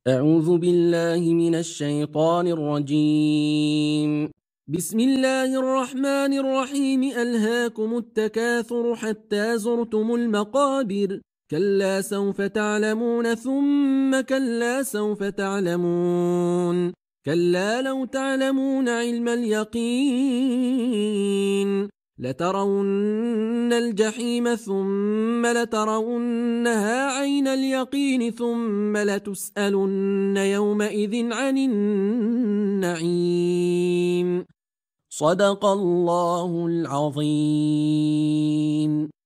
أعوذ بالله من الشيطان الرجيم. بسم الله الرحمن الرحيم. ألهاكم التكاثر حتى زرتم المقابر، كلا سوف تعلمون ثم كلا سوف تعلمون، كلا لو تعلمون علم اليقين لترون الجحيم ثم لترونها عين اليقين ثم لتسألن يومئذ عن النعيم. صدق الله العظيم.